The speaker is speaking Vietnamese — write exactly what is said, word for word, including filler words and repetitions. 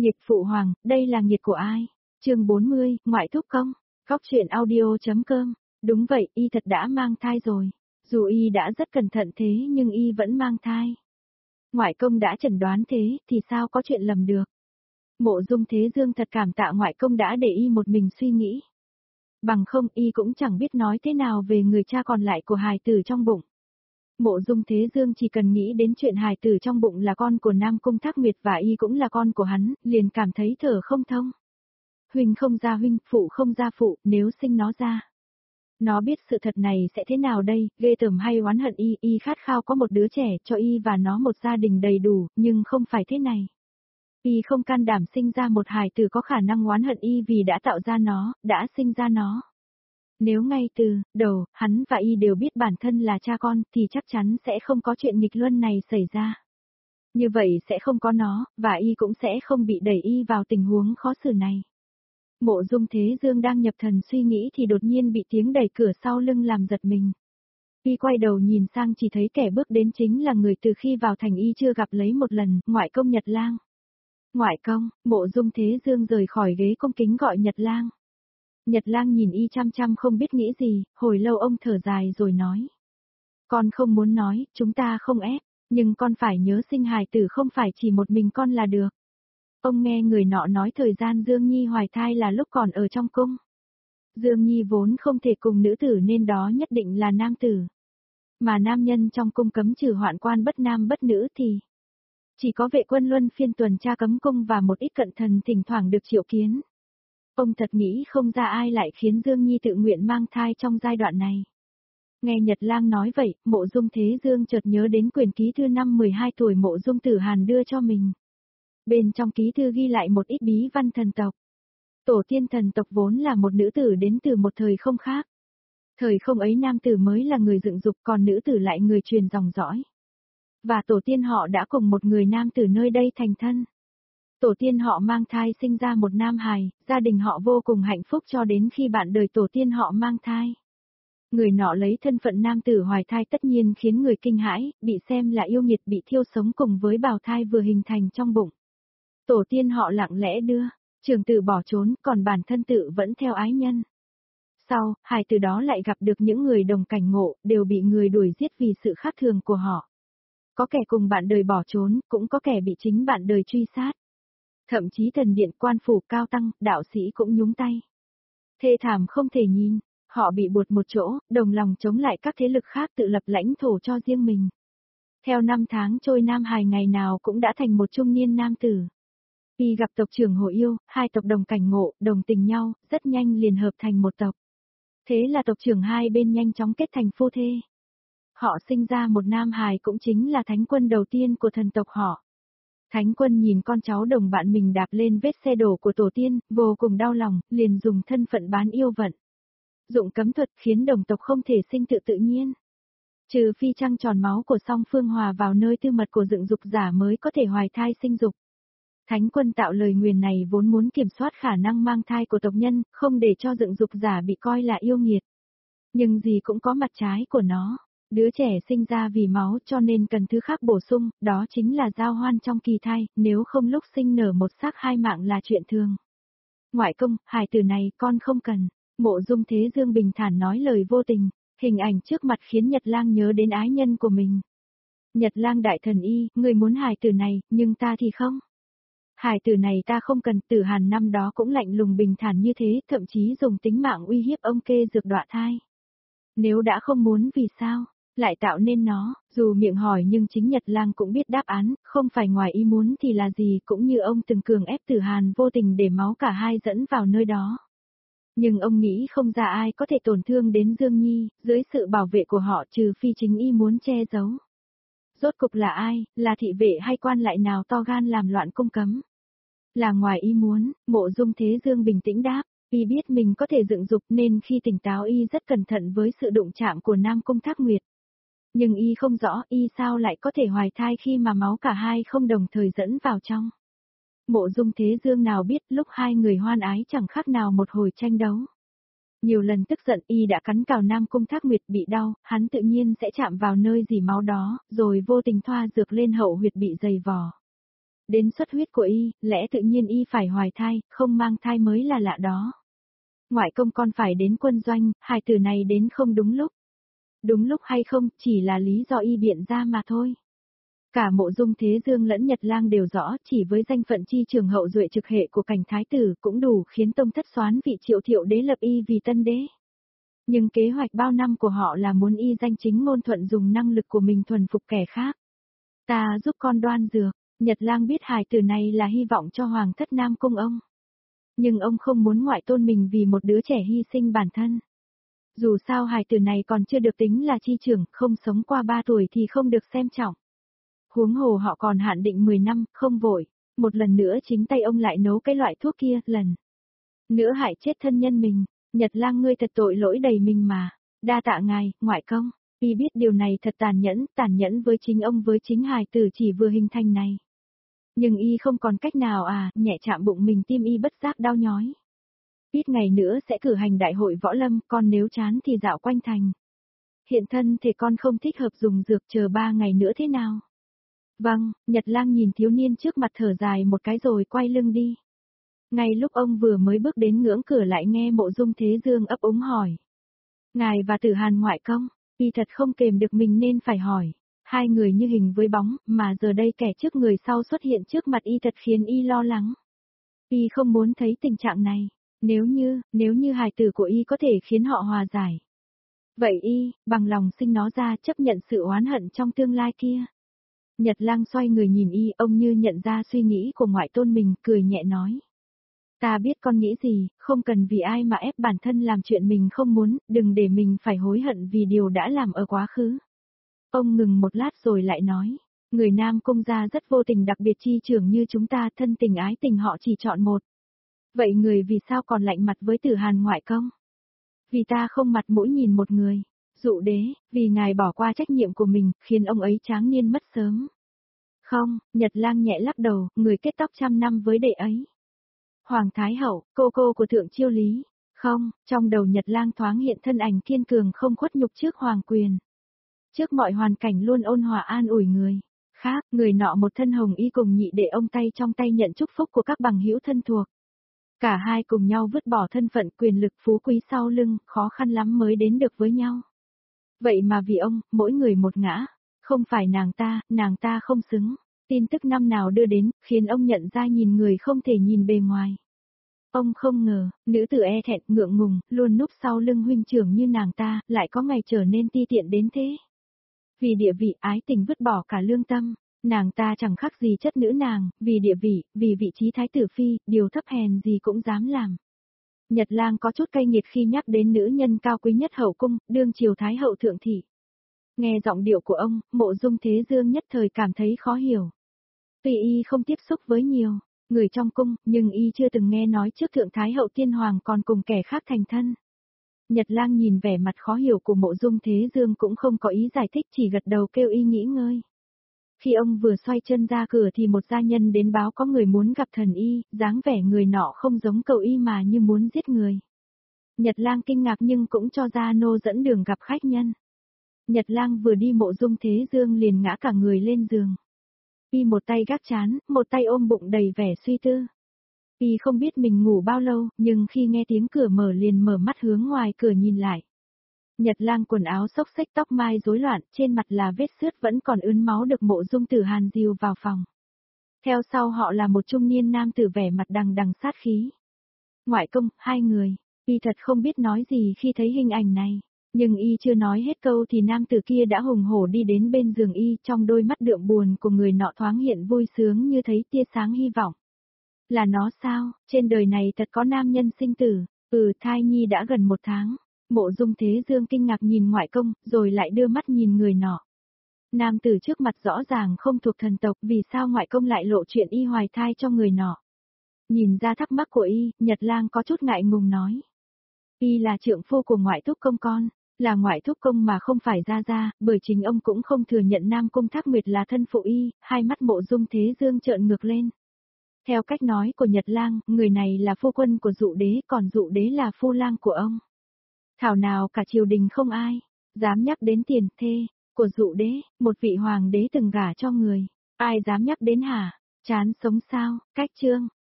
Nghịch phụ hoàng, đây là nghiệt của ai? Chương bốn mươi, ngoại thúc công. Góc truyện audio.com. Đúng vậy, y thật đã mang thai rồi. Dù y đã rất cẩn thận thế nhưng y vẫn mang thai. Ngoại công đã chẩn đoán thế, thì sao có chuyện lầm được? Mộ Dung Thế Dương thật cảm tạ ngoại công đã để y một mình suy nghĩ. Bằng không y cũng chẳng biết nói thế nào về người cha còn lại của hài tử trong bụng. Mộ Dung Thế Dương chỉ cần nghĩ đến chuyện hài tử trong bụng là con của Nam Cung Thác Nguyệt và y cũng là con của hắn, liền cảm thấy thở không thông. Huynh không ra huynh, phụ không ra phụ, nếu sinh nó ra. Nó biết sự thật này sẽ thế nào đây, ghê tởm hay oán hận y, y khát khao có một đứa trẻ cho y và nó một gia đình đầy đủ, nhưng không phải thế này. Y không can đảm sinh ra một hài tử có khả năng oán hận y vì đã tạo ra nó, đã sinh ra nó. Nếu ngay từ đầu, hắn và y đều biết bản thân là cha con, thì chắc chắn sẽ không có chuyện nghịch luân này xảy ra. Như vậy sẽ không có nó, và y cũng sẽ không bị đẩy y vào tình huống khó xử này. Mộ Dung Thế Dương đang nhập thần suy nghĩ thì đột nhiên bị tiếng đẩy cửa sau lưng làm giật mình. Y quay đầu nhìn sang chỉ thấy kẻ bước đến chính là người từ khi vào thành y chưa gặp lấy một lần, ngoại công Nhật Lang. Ngoại công, Mộ Dung Thế Dương rời khỏi ghế cung kính gọi Nhật Lang. Nhật Lang nhìn y chăm chăm không biết nghĩ gì, hồi lâu ông thở dài rồi nói. Con không muốn nói, chúng ta không ép, nhưng con phải nhớ sinh hài tử không phải chỉ một mình con là được. Ông nghe người nọ nói thời gian Dương Nhi hoài thai là lúc còn ở trong cung. Dương Nhi vốn không thể cùng nữ tử nên đó nhất định là nam tử. Mà nam nhân trong cung cấm trừ hoạn quan bất nam bất nữ thì chỉ có vệ quân luân phiên tuần tra cấm cung và một ít cận thần thỉnh thoảng được triệu kiến. Ông thật nghĩ không ra ai lại khiến Dương Nhi tự nguyện mang thai trong giai đoạn này. Nghe Nhật Lang nói vậy, Mộ Dung Thế Dương chợt nhớ đến quyển ký thư năm mười hai tuổi Mộ Dung Tử Hàn đưa cho mình. Bên trong ký thư ghi lại một ít bí văn thần tộc. Tổ tiên thần tộc vốn là một nữ tử đến từ một thời không khác. Thời không ấy nam tử mới là người dựng dục còn nữ tử lại người truyền dòng dõi. Và tổ tiên họ đã cùng một người nam tử nơi đây thành thân. Tổ tiên họ mang thai sinh ra một nam hài, gia đình họ vô cùng hạnh phúc cho đến khi bạn đời tổ tiên họ mang thai. Người nọ lấy thân phận nam tử hoài thai tất nhiên khiến người kinh hãi, bị xem là yêu nghiệt bị thiêu sống cùng với bào thai vừa hình thành trong bụng. Tổ tiên họ lặng lẽ đưa, trường tử bỏ trốn, còn bản thân tự vẫn theo ái nhân. Sau, hài từ đó lại gặp được những người đồng cảnh ngộ, đều bị người đuổi giết vì sự khác thường của họ. Có kẻ cùng bạn đời bỏ trốn, cũng có kẻ bị chính bạn đời truy sát. Thậm chí thần điện quan phủ cao tăng, đạo sĩ cũng nhúng tay. Thê thảm không thể nhìn, họ bị buộc một chỗ, đồng lòng chống lại các thế lực khác tự lập lãnh thổ cho riêng mình. Theo năm tháng trôi Nam Hài ngày nào cũng đã thành một trung niên nam tử. Y gặp tộc trưởng Hồ Yêu, hai tộc đồng cảnh ngộ, đồng tình nhau, rất nhanh liền hợp thành một tộc. Thế là tộc trưởng hai bên nhanh chóng kết thành phu thê. Họ sinh ra một nam hài cũng chính là thánh quân đầu tiên của thần tộc họ. Thánh quân nhìn con cháu đồng bạn mình đạp lên vết xe đổ của tổ tiên, vô cùng đau lòng, liền dùng thân phận bán yêu vận. Dụng cấm thuật khiến đồng tộc không thể sinh tự tự nhiên. Trừ phi trăng tròn máu của song phương hòa vào nơi tư mật của dựng dục giả mới có thể hoài thai sinh dục. Thánh quân tạo lời nguyền này vốn muốn kiểm soát khả năng mang thai của tộc nhân, không để cho dựng dục giả bị coi là yêu nghiệt. Nhưng gì cũng có mặt trái của nó. Đứa trẻ sinh ra vì máu cho nên cần thứ khác bổ sung, đó chính là giao hoan trong kỳ thai, nếu không lúc sinh nở một xác hai mạng là chuyện thường. Ngoại công, hài tử này con không cần. Mộ Dung Thế Dương bình thản nói lời vô tình, hình ảnh trước mặt khiến Nhật Lang nhớ đến ái nhân của mình. Nhật Lang đại thần y, người muốn hài tử này, nhưng ta thì không. Hài tử này ta không cần. Tử Hàn năm đó cũng lạnh lùng bình thản như thế, thậm chí dùng tính mạng uy hiếp ông kê dược đọa thai. Nếu đã không muốn vì sao lại tạo nên nó, dù miệng hỏi nhưng chính Nhật Lang cũng biết đáp án, không phải ngoài ý muốn thì là gì, cũng như ông từng cường ép Tử Hàn vô tình để máu cả hai dẫn vào nơi đó. Nhưng ông nghĩ không ra ai có thể tổn thương đến Dương Nhi, dưới sự bảo vệ của họ trừ phi chính y muốn che giấu. Rốt cục là ai, là thị vệ hay quan lại nào to gan làm loạn cung cấm? Là ngoài ý muốn, Mộ Dung Thế Dương bình tĩnh đáp, y biết mình có thể dựng dục nên khi tỉnh táo y rất cẩn thận với sự đụng chạm của Nam Cung Thác Nguyệt. Nhưng y không rõ y sao lại có thể hoài thai khi mà máu cả hai không đồng thời dẫn vào trong. Mộ Dung Thế Dương nào biết lúc hai người hoan ái chẳng khác nào một hồi tranh đấu. Nhiều lần tức giận y đã cắn cào Nam Cung Thác Nguyệt bị đau, hắn tự nhiên sẽ chạm vào nơi dì máu đó, rồi vô tình thoa dược lên hậu huyệt bị dày vò. Đến xuất huyết của y, lẽ tự nhiên y phải hoài thai, không mang thai mới là lạ đó. Ngoại công con phải đến quân doanh, hài tử này đến không đúng lúc. Đúng lúc hay không, chỉ là lý do y biện ra mà thôi. Cả Mộ Dung Thế Dương lẫn Nhật Lang đều rõ, chỉ với danh phận chi trường hậu duệ trực hệ của cảnh thái tử cũng đủ khiến tông thất xoán vị Triệu Thiệu đế lập y vì tân đế. Nhưng kế hoạch bao năm của họ là muốn y danh chính ngôn thuận dùng năng lực của mình thuần phục kẻ khác. Ta giúp con đoan dược, Nhật Lang biết hài tử này là hy vọng cho hoàng thất Nam Cung ông. Nhưng ông không muốn ngoại tôn mình vì một đứa trẻ hy sinh bản thân. Dù sao hài tử này còn chưa được tính là chi trưởng, không sống qua ba tuổi thì không được xem trọng. Huống hồ họ còn hạn định mười năm, không vội. Một lần nữa chính tay ông lại nấu cái loại thuốc kia, lần nữa hại chết thân nhân mình. Nhật Lang ngươi thật tội lỗi đầy mình mà. Đa tạ ngài, ngoại công. Y biết điều này thật tàn nhẫn, tàn nhẫn với chính ông với chính hài tử chỉ vừa hình thành này. Nhưng y không còn cách nào à, nhẹ chạm bụng mình tim y bất giác đau nhói. Ít ngày nữa sẽ cử hành đại hội võ lâm, con nếu chán thì dạo quanh thành. Hiện thân thì con không thích hợp dùng dược, chờ ba ngày nữa thế nào? Vâng, Nhật Lang nhìn thiếu niên trước mặt thở dài một cái rồi quay lưng đi. Ngay lúc ông vừa mới bước đến ngưỡng cửa lại nghe Mộ Dung Thế Dương ấp úng hỏi. Ngài và Tử Hàn ngoại công, y thật không kềm được mình nên phải hỏi. Hai người như hình với bóng, mà giờ đây kẻ trước người sau xuất hiện trước mặt y thật khiến y lo lắng. Y không muốn thấy tình trạng này. Nếu như, nếu như hài tử của y có thể khiến họ hòa giải. Vậy y, bằng lòng sinh nó ra chấp nhận sự oán hận trong tương lai kia. Nhật Lang xoay người nhìn y, ông như nhận ra suy nghĩ của ngoại tôn mình, cười nhẹ nói. Ta biết con nghĩ gì, không cần vì ai mà ép bản thân làm chuyện mình không muốn, đừng để mình phải hối hận vì điều đã làm ở quá khứ. Ông ngừng một lát rồi lại nói, người Nam Cung gia rất vô tình đặc biệt chi trưởng như chúng ta, thân tình ái tình họ chỉ chọn một. Vậy người vì sao còn lạnh mặt với Tử Hàn ngoại công? Vì ta không mặt mũi nhìn một người. Dụ đế, vì ngài bỏ qua trách nhiệm của mình, khiến ông ấy tráng niên mất sớm. Không, Nhật Lang nhẹ lắc đầu, người kết tóc trăm năm với đệ ấy. Hoàng Thái Hậu, cô cô của Thượng Chiêu Lý. Không, trong đầu Nhật Lang thoáng hiện thân ảnh kiên cường không khuất nhục trước hoàng quyền. Trước mọi hoàn cảnh luôn ôn hòa an ủi người. Khác, người nọ một thân hồng y cùng nhị đệ ông tay trong tay nhận chúc phúc của các bằng hữu thân thuộc. Cả hai cùng nhau vứt bỏ thân phận quyền lực phú quý sau lưng, khó khăn lắm mới đến được với nhau. Vậy mà vì ông, mỗi người một ngã. Không phải nàng ta, nàng ta không xứng. Tin tức năm nào đưa đến, khiến ông nhận ra nhìn người không thể nhìn bề ngoài. Ông không ngờ, nữ tử e thẹn, ngượng ngùng, luôn núp sau lưng huynh trưởng như nàng ta, lại có ngày trở nên ti tiện đến thế. Vì địa vị ái tình vứt bỏ cả lương tâm, nàng ta chẳng khác gì chất nữ nàng, vì địa vị, vì vị trí thái tử phi, điều thấp hèn gì cũng dám làm. Nhật Lang có chút cay nghiệt khi nhắc đến nữ nhân cao quý nhất hậu cung, đương triều thái hậu thượng thị. Nghe giọng điệu của ông, Mộ Dung Thế Dương nhất thời cảm thấy khó hiểu. Tuy y không tiếp xúc với nhiều người trong cung, nhưng y chưa từng nghe nói trước thượng thái hậu tiên hoàng còn cùng kẻ khác thành thân. Nhật Lang nhìn vẻ mặt khó hiểu của Mộ Dung Thế Dương cũng không có ý giải thích, chỉ gật đầu kêu y nghỉ ngơi. Khi ông vừa xoay chân ra cửa thì một gia nhân đến báo có người muốn gặp thần y, dáng vẻ người nọ không giống cầu y mà như muốn giết người. Nhật Lang kinh ngạc nhưng cũng cho gia nô dẫn đường gặp khách nhân. Nhật Lang vừa đi Mộ Dung Thế Dương liền ngã cả người lên giường. Y một tay gác chán, một tay ôm bụng đầy vẻ suy tư. Y không biết mình ngủ bao lâu, nhưng khi nghe tiếng cửa mở liền mở mắt hướng ngoài cửa nhìn lại. Nhật Lang quần áo xốc xếch tóc mai rối loạn, trên mặt là vết xước vẫn còn ướn máu được Mộ Dung Tử Hàn dìu vào phòng. Theo sau họ là một trung niên nam tử vẻ mặt đằng đằng sát khí. Ngoại công, hai người, y thật không biết nói gì khi thấy hình ảnh này. Nhưng y chưa nói hết câu thì nam tử kia đã hùng hổ đi đến bên giường y, trong đôi mắt đượm buồn của người nọ thoáng hiện vui sướng như thấy tia sáng hy vọng. Là nó sao, trên đời này thật có nam nhân sinh tử, ừ thai nhi đã gần một tháng. Mộ Dung Thế Dương kinh ngạc nhìn ngoại công, rồi lại đưa mắt nhìn người nọ. Nam tử trước mặt rõ ràng không thuộc thần tộc, vì sao ngoại công lại lộ chuyện y hoài thai cho người nọ. Nhìn ra thắc mắc của y, Nhật Lang có chút ngại ngùng nói. Y là trượng phu của ngoại thúc công con, là ngoại thúc công mà không phải gia gia, bởi chính ông cũng không thừa nhận Nam Cung Thác Nguyệt là thân phụ y, hai mắt Mộ Dung Thế Dương trợn ngược lên. Theo cách nói của Nhật Lang, người này là phu quân của Dụ Đế, còn Dụ Đế là phu lang của ông. Thảo nào cả triều đình không ai dám nhắc đến tiền thê của Dụ Đế, một vị hoàng đế từng gả cho người, ai dám nhắc đến hả? Chán sống sao, cách chương.